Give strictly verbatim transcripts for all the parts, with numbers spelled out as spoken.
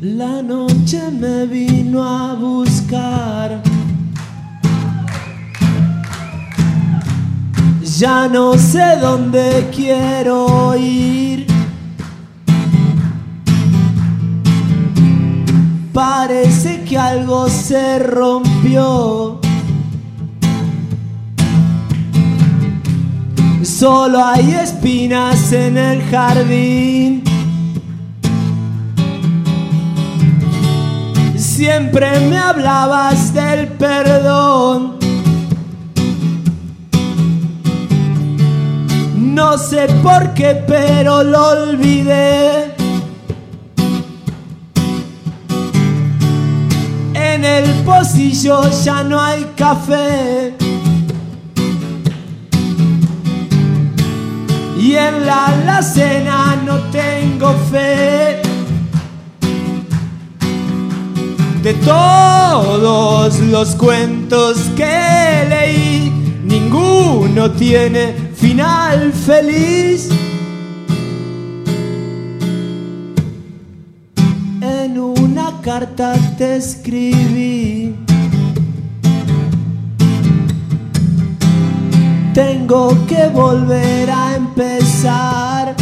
La noche me vino a buscar. Ya no sé dónde quiero ir. Parece que algo se rompió. Solo hay espinas en el jardín. Siempre me hablabas del perdón. No sé por qué, pero lo olvidé. En el pocillo ya no hay café. Y en la alacena no tengo fe. De todos los cuentos que leí, ninguno tiene final feliz. En una carta te escribí: tengo que volver a empezar.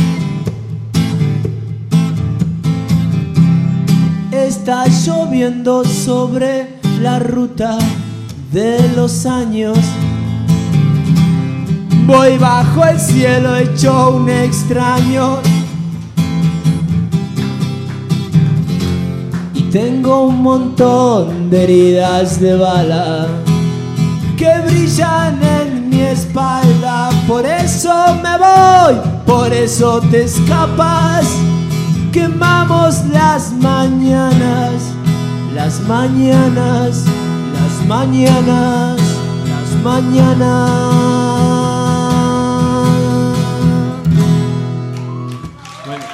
Está lloviendo sobre la ruta de los años. Voy bajo el cielo hecho un extraño. Y tengo un montón de heridas de bala que brillan en mi espalda. Por eso me voy, por eso te escapas. Quemamos las mañanas, las mañanas, las mañanas, las mañanas. Bueno.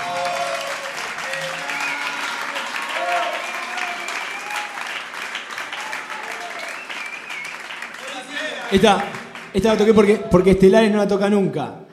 Esta, esta la toqué porque, porque Estelares no la toca nunca.